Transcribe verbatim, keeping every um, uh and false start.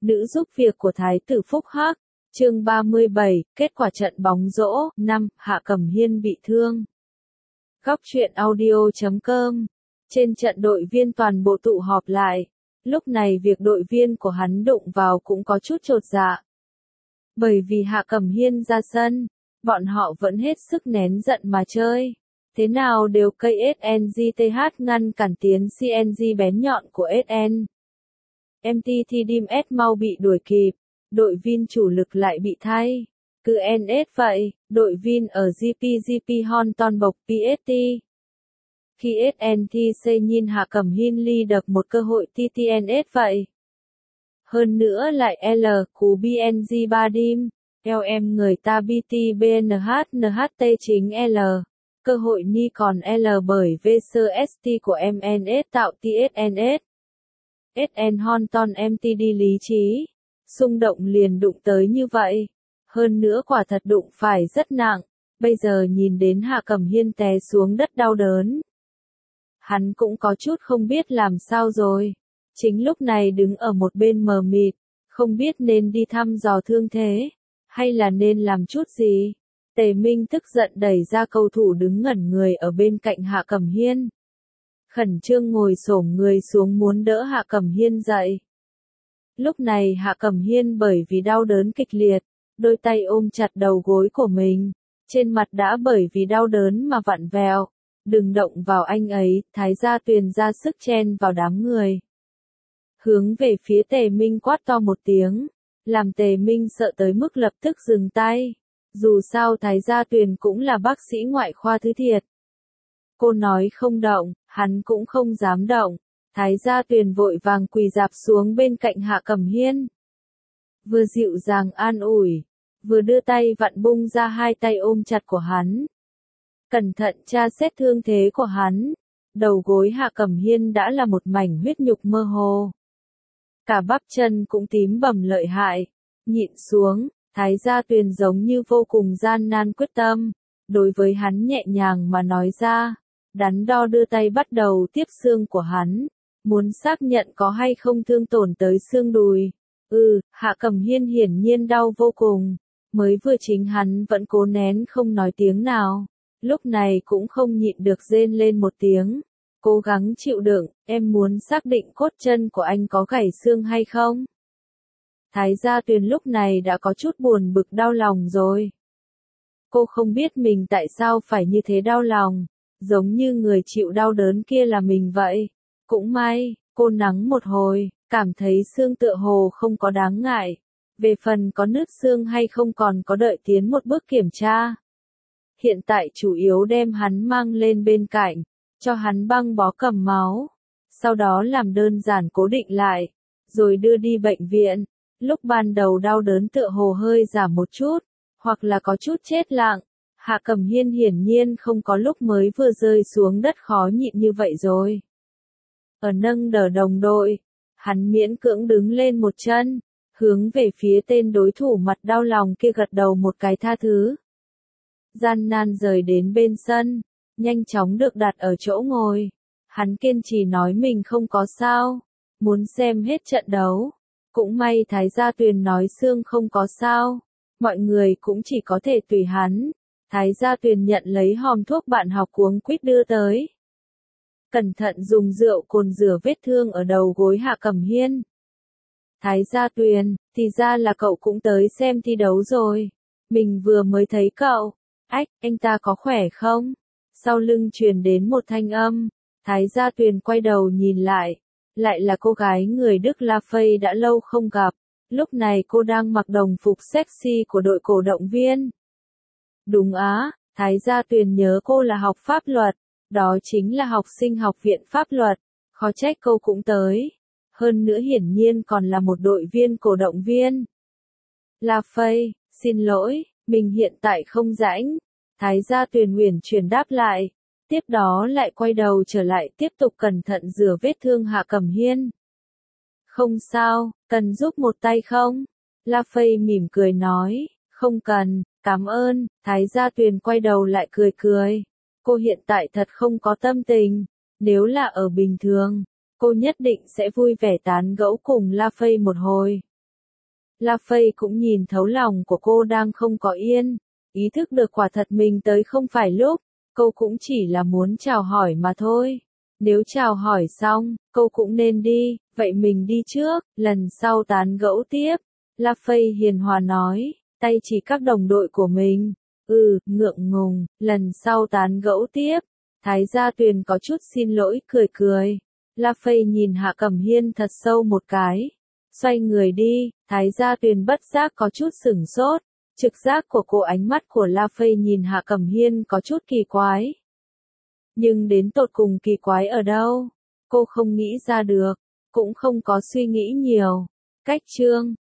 nữ giúp việc của Thái tử Phúc Hắc, chương ba mươi bảy, kết quả trận bóng rổ, năm, Hạ Cẩm Hiên bị thương. Góc truyện audio chấm com. Trên trận đội viên toàn bộ tụ họp lại. Lúc này việc đội viên của hắn đụng vào cũng có chút chột dạ. Bởi vì Hạ Cẩm Hiên ra sân, bọn họ vẫn hết sức nén giận mà chơi. Thế nào đều cây ét en giê tê hát ngăn cản tiến xê en giê bén nhọn của ét en. em tê tê Dim S mau bị đuổi kịp, đội viên chủ lực lại bị thay. Cứ en ét vậy, đội viên ở giê pê giê pê Hon ton bộc pê ét tê. Khi ét en tê xê nhìn Hạ Cẩm Hiên ly được một cơ hội tê tê en ét vậy. Hơn nữa lại L cú bê en giê ba Dim, eo em người ta bê tê bê en hát en hát tê chính L. Cơ hội ni còn L bởi vê xê ét tê của em en ét tạo tê ét en ét. ét en Hon ton em tê đi lý trí. Xung động liền đụng tới như vậy. Hơn nữa quả thật đụng phải rất nặng. Bây giờ nhìn đến Hạ Cẩm Hiên té xuống đất đau đớn. Hắn cũng có chút không biết làm sao rồi. Chính lúc này đứng ở một bên mờ mịt. Không biết nên đi thăm dò thương thế. Hay là nên làm chút gì. Tề Minh tức giận đẩy ra cầu thủ đứng ngẩn người ở bên cạnh Hạ Cẩm Hiên. Khẩn trương ngồi xổm người xuống muốn đỡ Hạ Cẩm Hiên dậy. Lúc này Hạ Cẩm Hiên bởi vì đau đớn kịch liệt, đôi tay ôm chặt đầu gối của mình, trên mặt đã bởi vì đau đớn mà vặn vẹo. Đừng động vào anh ấy, Thái Gia Tuyền ra sức chen vào đám người. Hướng về phía Tề Minh quát to một tiếng, làm Tề Minh sợ tới mức lập tức dừng tay. Dù sao Thái Gia Tuyền cũng là bác sĩ ngoại khoa thứ thiệt. Cô nói không động, hắn cũng không dám động. Thái Gia Tuyền vội vàng quỳ dạp xuống bên cạnh Hạ Cẩm Hiên. Vừa dịu dàng an ủi, vừa đưa tay vặn bung ra hai tay ôm chặt của hắn. Cẩn thận tra xét thương thế của hắn. Đầu gối Hạ Cẩm Hiên đã là một mảnh huyết nhục mơ hồ. Cả bắp chân cũng tím bầm lợi hại. Nhịn xuống, Thái Gia Tuyền giống như vô cùng gian nan quyết tâm. Đối với hắn nhẹ nhàng mà nói ra. Đắn đo đưa tay bắt đầu tiếp xương của hắn. Muốn xác nhận có hay không thương tổn tới xương đùi. Ừ, Hạ Cẩm Hiên hiển nhiên đau vô cùng. Mới vừa chính hắn vẫn cố nén không nói tiếng nào. Lúc này cũng không nhịn được rên lên một tiếng. Cố gắng chịu đựng, em muốn xác định cốt chân của anh có gãy xương hay không? Thái Gia Tuyền lúc này đã có chút buồn bực đau lòng rồi. Cô không biết mình tại sao phải như thế đau lòng. Giống như người chịu đau đớn kia là mình vậy. Cũng may, cô nắng một hồi, cảm thấy xương tựa hồ không có đáng ngại. Về phần có nứt xương hay không còn có đợi tiến một bước kiểm tra. Hiện tại chủ yếu đem hắn mang lên bên cạnh, cho hắn băng bó cầm máu. Sau đó làm đơn giản cố định lại, rồi đưa đi bệnh viện. Lúc ban đầu đau đớn tựa hồ hơi giảm một chút, hoặc là có chút chết lặng. Hạ Cẩm Hiên hiển nhiên không có lúc mới vừa rơi xuống đất khó nhịn như vậy rồi. Ở nâng đỡ đồng đội, hắn miễn cưỡng đứng lên một chân, hướng về phía tên đối thủ mặt đau lòng kia gật đầu một cái tha thứ. Gian nan rời đến bên sân, nhanh chóng được đặt ở chỗ ngồi. Hắn kiên trì nói mình không có sao, muốn xem hết trận đấu. Cũng may Thái Gia Tuyền nói xương không có sao, mọi người cũng chỉ có thể tùy hắn. Thái Gia Tuyền nhận lấy hòm thuốc bạn học cuống quýt đưa tới. Cẩn thận dùng rượu cồn rửa vết thương ở đầu gối Hạ Cẩm Hiên. Thái Gia Tuyền, thì ra là cậu cũng tới xem thi đấu rồi. Mình vừa mới thấy cậu. Ách, anh ta có khỏe không? Sau lưng truyền đến một thanh âm. Thái Gia Tuyền quay đầu nhìn lại. Lại là cô gái người Đức La Phây đã lâu không gặp. Lúc này cô đang mặc đồng phục sexy của đội cổ động viên. Đúng á, Thái Gia Tuyền nhớ cô là học pháp luật. Đó chính là học sinh học viện pháp luật. Khó trách cô cũng tới. Hơn nữa hiển nhiên còn là một đội viên cổ động viên. La Phây, xin lỗi, mình hiện tại không rảnh. Thái Gia Tuyền uyển chuyển đáp lại. Tiếp đó lại quay đầu trở lại tiếp tục cẩn thận rửa vết thương Hạ Cẩm Hiên. Không sao, cần giúp một tay không? La Phây mỉm cười nói, không cần, cảm ơn. Thái Gia Tuyền quay đầu lại cười cười. Cô hiện tại thật không có tâm tình. Nếu là ở bình thường, cô nhất định sẽ vui vẻ tán gẫu cùng La Phây một hồi. La Phây cũng nhìn thấu lòng của cô đang không có yên, ý thức được quả thật mình tới không phải lúc, cô cũng chỉ là muốn chào hỏi mà thôi. Nếu chào hỏi xong, cô cũng nên đi, vậy mình đi trước, lần sau tán gẫu tiếp. La Phây hiền hòa nói, tay chỉ các đồng đội của mình. Ừ, ngượng ngùng, lần sau tán gẫu tiếp. Thái Gia Tuyền có chút xin lỗi, cười cười. La Phây nhìn Hạ Cẩm Hiên thật sâu một cái. Xoay người đi, Thái Gia Tuyền bất giác có chút sửng sốt. Trực giác của cô, ánh mắt của La Phây nhìn Hạ Cẩm Hiên có chút kỳ quái. Nhưng đến tột cùng kỳ quái ở đâu? Cô không nghĩ ra được, cũng không có suy nghĩ nhiều. Cách chương